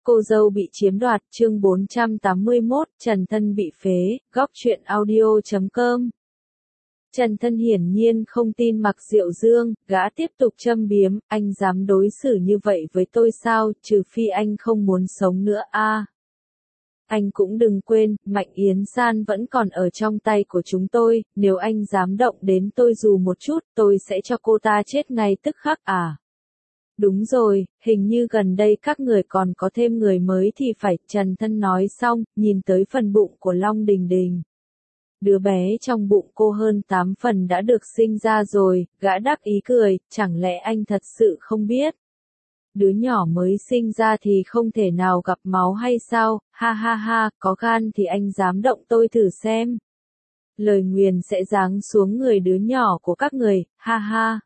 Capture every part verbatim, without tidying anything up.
Cô dâu bị chiếm đoạt, chương bốn trăm tám mươi mốt, Trần Thân bị phế, góc truyện audio chấm com. Trần Thân hiển nhiên không tin Mạc Diệu Dương, gã tiếp tục châm biếm, anh dám đối xử như vậy với tôi sao, trừ phi anh không muốn sống nữa a. À, anh cũng đừng quên, Mạnh Yến San vẫn còn ở trong tay của chúng tôi, nếu anh dám động đến tôi dù một chút, tôi sẽ cho cô ta chết ngay tức khắc à. Đúng rồi, hình như gần đây các người còn có thêm người mới thì phải, Trần Thân nói xong, nhìn tới phần bụng của Long Đình Đình. Đứa bé trong bụng cô hơn tám phần đã được sinh ra rồi, gã đắc ý cười, chẳng lẽ anh thật sự không biết? Đứa nhỏ mới sinh ra thì không thể nào gặp máu hay sao, ha ha ha, có gan thì anh dám động tôi thử xem. Lời nguyền sẽ giáng xuống người đứa nhỏ của các người, ha ha.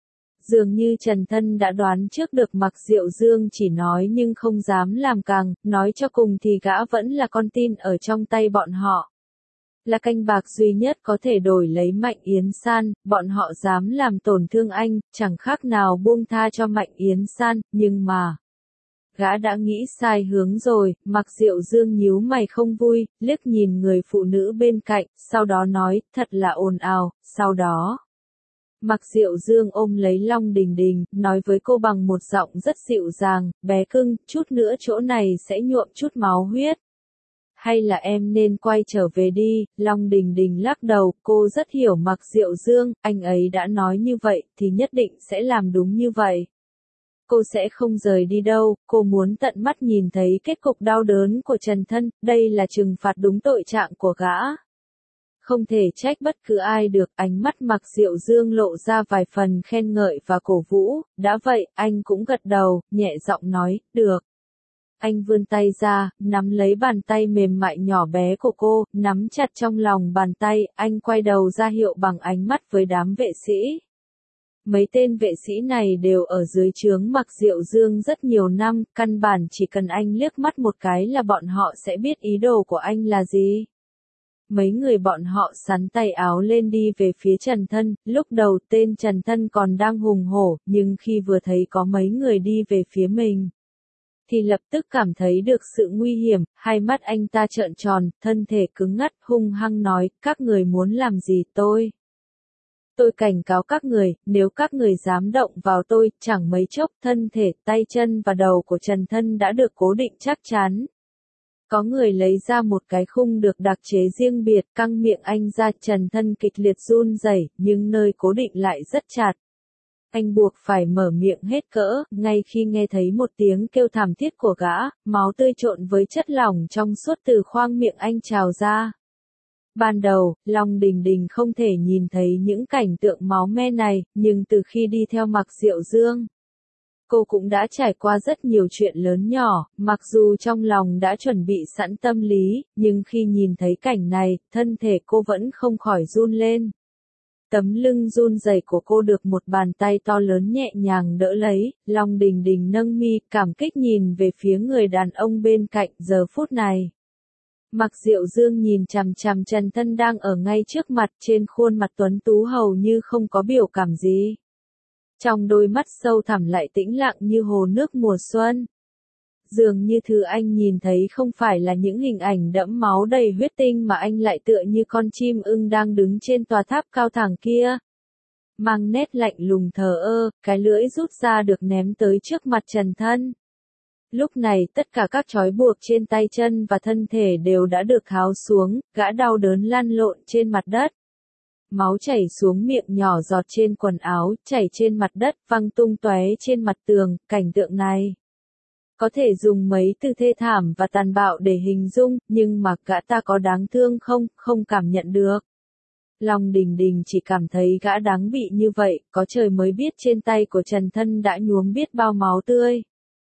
Dường như Trần Thân đã đoán trước được Mạc Diệu Dương chỉ nói nhưng không dám làm càng, nói cho cùng thì gã vẫn là con tin ở trong tay bọn họ. Là canh bạc duy nhất có thể đổi lấy Mạnh Yến San, bọn họ dám làm tổn thương anh, chẳng khác nào buông tha cho Mạnh Yến San, nhưng mà... Gã đã nghĩ sai hướng rồi, Mạc Diệu Dương nhíu mày không vui, liếc nhìn người phụ nữ bên cạnh, sau đó nói, thật là ồn ào, sau đó... Mạc Diệu Dương ôm lấy Long Đình Đình, nói với cô bằng một giọng rất dịu dàng, bé cưng, chút nữa chỗ này sẽ nhuộm chút máu huyết. Hay là em nên quay trở về đi, Long Đình Đình lắc đầu, cô rất hiểu Mạc Diệu Dương, anh ấy đã nói như vậy, thì nhất định sẽ làm đúng như vậy. Cô sẽ không rời đi đâu, cô muốn tận mắt nhìn thấy kết cục đau đớn của Trần Thân, đây là trừng phạt đúng tội trạng của gã. Không thể trách bất cứ ai được, ánh mắt Mạc Diệu Dương lộ ra vài phần khen ngợi và cổ vũ, đã vậy, anh cũng gật đầu, nhẹ giọng nói, được. Anh vươn tay ra, nắm lấy bàn tay mềm mại nhỏ bé của cô, nắm chặt trong lòng bàn tay, anh quay đầu ra hiệu bằng ánh mắt với đám vệ sĩ. Mấy tên vệ sĩ này đều ở dưới trướng Mạc Diệu Dương rất nhiều năm, căn bản chỉ cần anh liếc mắt một cái là bọn họ sẽ biết ý đồ của anh là gì. Mấy người bọn họ sắn tay áo lên đi về phía Trần Thân, lúc đầu tên Trần Thân còn đang hùng hổ, nhưng khi vừa thấy có mấy người đi về phía mình, thì lập tức cảm thấy được sự nguy hiểm, hai mắt anh ta trợn tròn, thân thể cứng ngắc, hung hăng nói, các người muốn làm gì tôi? Tôi cảnh cáo các người, nếu các người dám động vào tôi, chẳng mấy chốc thân thể, tay chân và đầu của Trần Thân đã được cố định chắc chắn. Có người lấy ra một cái khung được đặc chế riêng biệt, căng miệng anh ra, Trần Thân kịch liệt run rẩy, nhưng nơi cố định lại rất chặt. Anh buộc phải mở miệng hết cỡ, ngay khi nghe thấy một tiếng kêu thảm thiết của gã, máu tươi trộn với chất lỏng trong suốt từ khoang miệng anh trào ra. Ban đầu, Long Đình Đình không thể nhìn thấy những cảnh tượng máu me này, nhưng từ khi đi theo Mạc Diệu Dương, cô cũng đã trải qua rất nhiều chuyện lớn nhỏ, mặc dù trong lòng đã chuẩn bị sẵn tâm lý, nhưng khi nhìn thấy cảnh này, thân thể cô vẫn không khỏi run lên. Tấm lưng run rẩy của cô được một bàn tay to lớn nhẹ nhàng đỡ lấy, Long Đình Đình nâng mi, cảm kích nhìn về phía người đàn ông bên cạnh, giờ phút này. Mạc Diệu Dương nhìn chằm chằm Trần Thân đang ở ngay trước mặt, trên khuôn mặt tuấn tú hầu như không có biểu cảm gì. Trong đôi mắt sâu thẳm lại tĩnh lặng như hồ nước mùa xuân. Dường như thứ anh nhìn thấy không phải là những hình ảnh đẫm máu đầy huyết tinh mà anh lại tựa như con chim ưng đang đứng trên tòa tháp cao thẳng kia. Mang nét lạnh lùng thờ ơ, cái lưỡi rút ra được ném tới trước mặt Trần Thân. Lúc này tất cả các trói buộc trên tay chân và thân thể đều đã được tháo xuống, gã đau đớn lăn lộn trên mặt đất. Máu chảy xuống miệng nhỏ giọt trên quần áo, chảy trên mặt đất, văng tung tóe trên mặt tường, cảnh tượng này. Có thể dùng mấy từ thê thảm và tàn bạo để hình dung, nhưng mà gã ta có đáng thương không, không cảm nhận được. Long Đình Đình chỉ cảm thấy gã đáng bị như vậy, có trời mới biết trên tay của Trần Thân đã nhuốm biết bao máu tươi.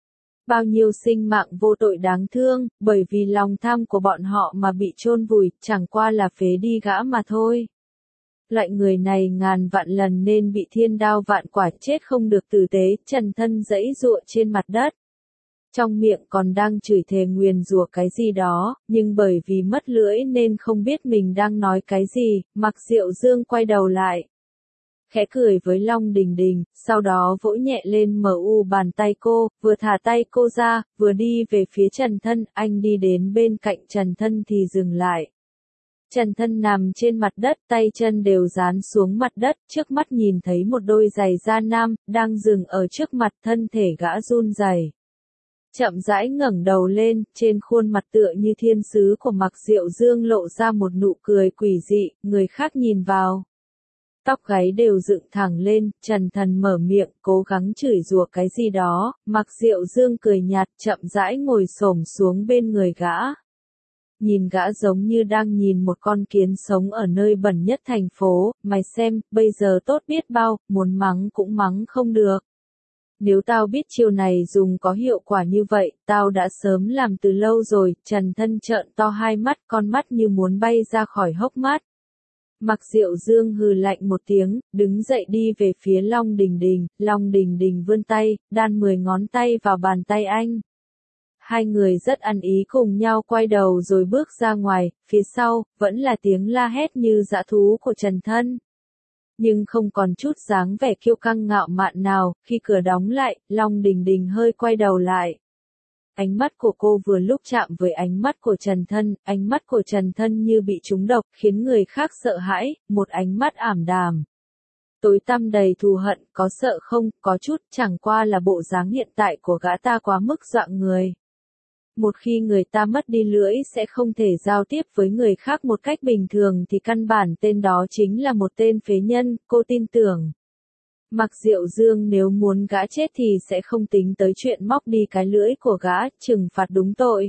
Bao nhiêu sinh mạng vô tội đáng thương, bởi vì lòng tham của bọn họ mà bị chôn vùi, chẳng qua là phế đi gã mà thôi. Loại người này ngàn vạn lần nên bị thiên đao vạn quả, chết không được tử tế, Trần Thân giãy giụa trên mặt đất. Trong miệng còn đang chửi thề nguyền rủa cái gì đó, nhưng bởi vì mất lưỡi nên không biết mình đang nói cái gì, Mạc Diệu Dương quay đầu lại. khẽ cười với Long Đình Đình, sau đó vỗ nhẹ lên mờ u bàn tay cô, vừa thả tay cô ra, vừa đi về phía Trần Thân, anh đi đến bên cạnh Trần Thân thì dừng lại. Trần Thân nằm trên mặt đất, tay chân đều dán xuống mặt đất, trước mắt nhìn thấy một đôi giày da nam, đang dừng ở trước mặt, thân thể gã run rẩy. Chậm rãi ngẩng đầu lên, trên khuôn mặt tựa như thiên sứ của Mạc Diệu Dương lộ ra một nụ cười quỷ dị, người khác nhìn vào. Tóc gáy đều dựng thẳng lên, Trần Thân mở miệng, cố gắng chửi rủa cái gì đó, Mạc Diệu Dương cười nhạt, chậm rãi ngồi xổm xuống bên người gã. Nhìn gã giống như đang nhìn một con kiến sống ở nơi bẩn nhất thành phố, mày xem, bây giờ tốt biết bao, muốn mắng cũng mắng không được. Nếu tao biết chiêu này dùng có hiệu quả như vậy, tao đã sớm làm từ lâu rồi. Trần Thân trợn to hai mắt, con mắt như muốn bay ra khỏi hốc mắt. Mạc Diệu Dương hừ lạnh một tiếng, đứng dậy đi về phía Long Đình Đình, Long Đình Đình vươn tay, đan mười ngón tay vào bàn tay anh. Hai người rất ăn ý cùng nhau quay đầu rồi bước ra ngoài, phía sau, vẫn là tiếng la hét như dã thú của Trần Thân. Nhưng không còn chút dáng vẻ kiêu căng ngạo mạn nào, khi cửa đóng lại, Long Đình Đình hơi quay đầu lại. Ánh mắt của cô vừa lúc chạm với ánh mắt của Trần Thân, ánh mắt của Trần Thân như bị trúng độc, khiến người khác sợ hãi, một ánh mắt ảm đạm. Tối tăm đầy thù hận, có sợ không, có chút, chẳng qua là bộ dáng hiện tại của gã ta quá mức dọa người. Một khi người ta mất đi lưỡi sẽ không thể giao tiếp với người khác một cách bình thường thì căn bản tên đó chính là một tên phế nhân, cô tin tưởng. Mạc Diệu Dương nếu muốn gã chết thì sẽ không tính tới chuyện móc đi cái lưỡi của gã, trừng phạt đúng tội.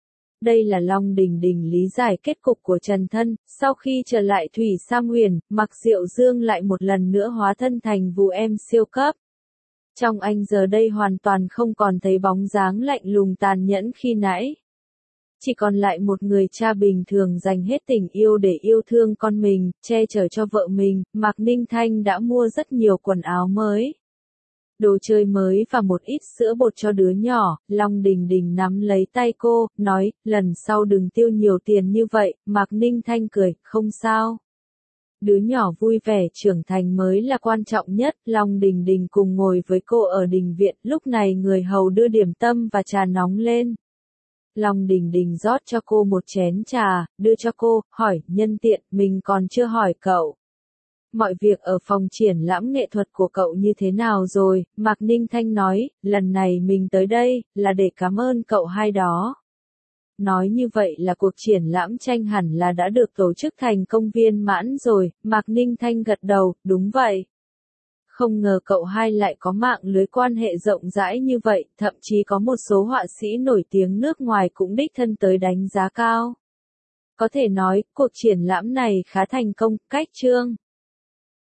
Đây là Long Đình Đình lý giải kết cục của Trần Thân, sau khi trở lại Thủy Sam Huyền, Mạc Diệu Dương lại một lần nữa hóa thân thành vụ em siêu cấp. Trong anh giờ đây hoàn toàn không còn thấy bóng dáng lạnh lùng tàn nhẫn khi nãy. Chỉ còn lại một người cha bình thường dành hết tình yêu để yêu thương con mình, che chở cho vợ mình. Mạc Ninh Thanh đã mua rất nhiều quần áo mới, đồ chơi mới và một ít sữa bột cho đứa nhỏ. Long Đình Đình nắm lấy tay cô, nói, lần sau đừng tiêu nhiều tiền như vậy. Mạc Ninh Thanh cười, không sao. Đứa nhỏ vui vẻ trưởng thành mới là quan trọng nhất. Long Đình Đình cùng ngồi với cô ở đình viện, lúc này người hầu đưa điểm tâm và trà nóng lên. Long Đình Đình rót cho cô một chén trà, đưa cho cô, hỏi, nhân tiện, mình còn chưa hỏi cậu. Mọi việc ở phòng triển lãm nghệ thuật của cậu như thế nào rồi? Mạc Ninh Thanh nói, lần này mình tới đây, là để cảm ơn cậu hai đó. Nói như vậy là cuộc triển lãm tranh hẳn là đã được tổ chức thành công viên mãn rồi. Mạc Ninh Thanh gật đầu, đúng vậy. Không ngờ cậu hai lại có mạng lưới quan hệ rộng rãi như vậy, thậm chí có một số họa sĩ nổi tiếng nước ngoài cũng đích thân tới đánh giá cao. Có thể nói, cuộc triển lãm này khá thành công, cách chương.